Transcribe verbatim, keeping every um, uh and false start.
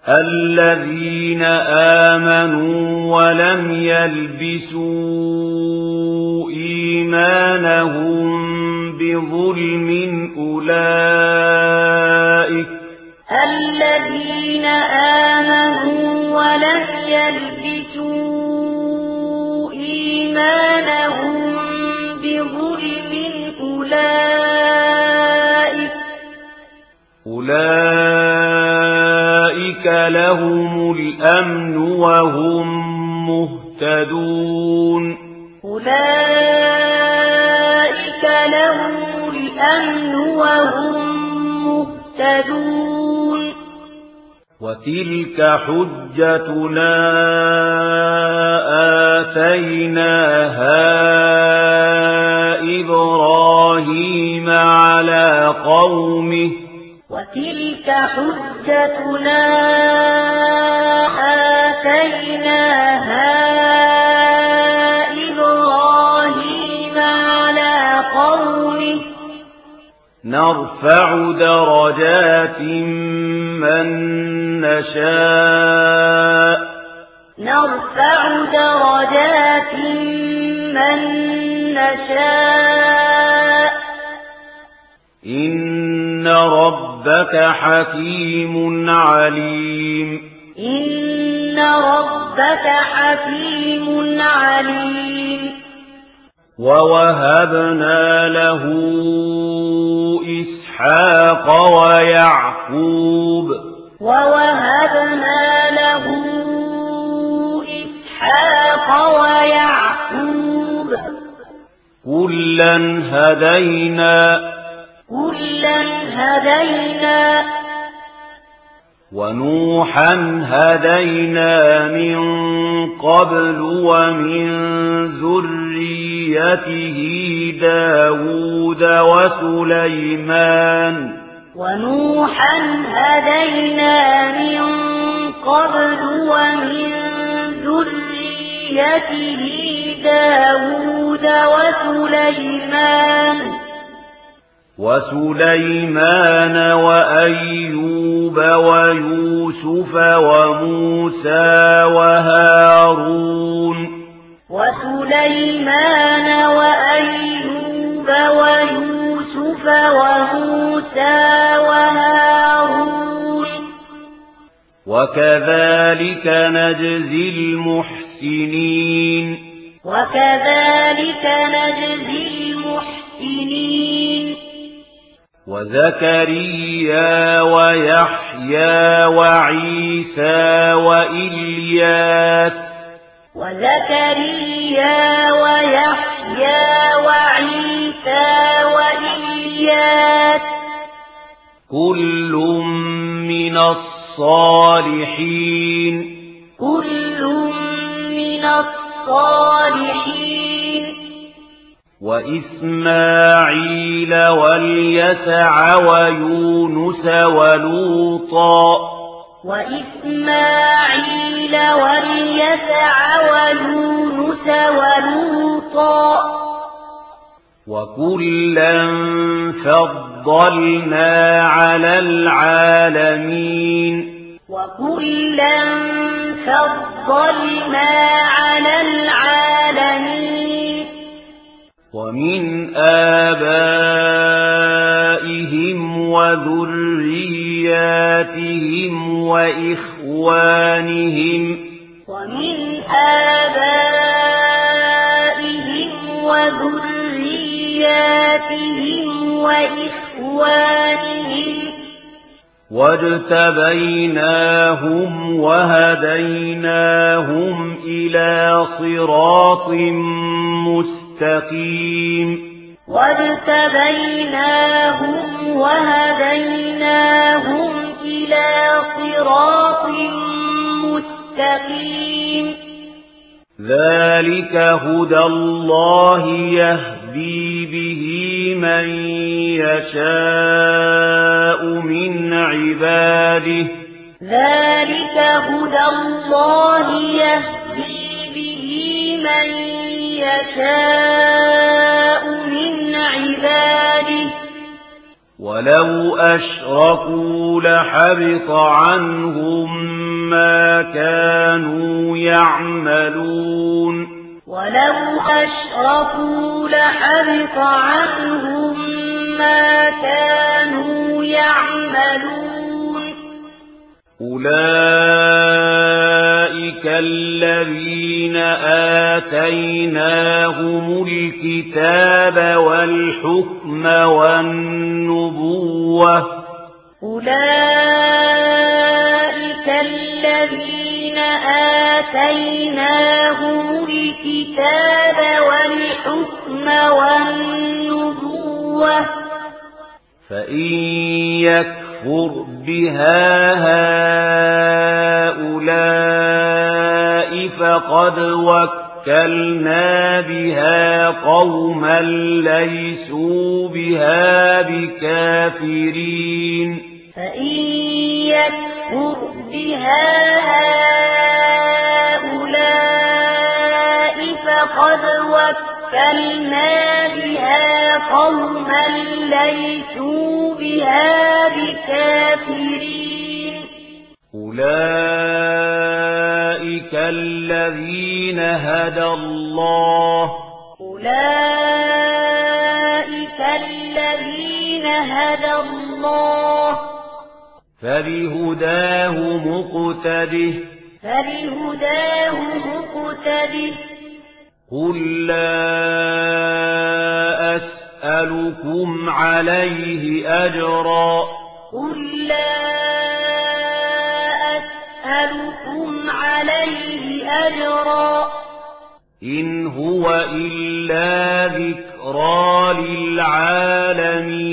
الذين آمنوا ولم يلبسوا إيمانهم بظلم أولئك الذين آمنوا ولم يلبسوا إيمانهم بظلم أولئك أولئك لهم الأمن وهم مهتدون أولئك لهم الأمن وهم مهتدون وتلك حجتنا آتيناها إبراهيم على قومه وتلك حجتنا آتيناها إبراهيم على قومه نرفع درجات من نشاء نرفع درجات من نشاء إن ربك حكيم عليم إن ربك حكيم عليم ووهبنا له إسحاق ويعقوب ووهبنا له إسحاق ويعقوب كلا هدينا كلا هدينا ونوحا هدينا من قبل ومن ذريته داود وسليمان ونوحا هدينا من قبل ومن ذريته داود وسليمان وسليمان وأيوب ويوسف وموسى وهارون وسليمان وأيوب ويوسف وموسى وهارون وكذلك نجزي المحسنين وكذلك نجزي المحسنين وزكريا ويحيى وعيسى وإلياس وزكريا ويحيى وعيسى وإلياس كل من الصالحين كل من الصالحين وإسماعيل واليسع ويونس ولوطا وإسماعيل واليسع ويونس ولوطا وكلا فضلنا على العالمين وكلا فضلنا على العالمين ومن آبائهم وذرياتهم وإخوانهم ومن آبائهم وذرياتهم وإخوانهم واجتبيناهم وهديناهم إلى صراط مستقيم واجتبيناهم وهديناهم إلى صراط مستقيم ذلك هدى الله يهدي به من يشاء من عباده ذلك هدى الله يهدي به من يشاء من عباده ولو أشركوا لحبط عنهم ما كانوا يعملون ولو أشركوا لحبط عنهم ما كانوا يعملون أولئك الذين آتيناهم الكتاب والحكم والنبوة أولئك الذين آتيناهم الكتاب والحكم والنبوة فإن يكفر بها هؤلاء فقد وكلنا بها قوما ليسوا بها بكافرين فإن يكفر بها هؤلاء فقد وكلنا بها قوما ليسوا بها بكافرين أولئك الذين هدى الله أولئك الذين هدى الله فبهداه مقتده فبهداه مقتده قل لا أسألكم عليه أجرا قل لا أسألكم عليه أجرا إن هو إلا ذكرى للعالمين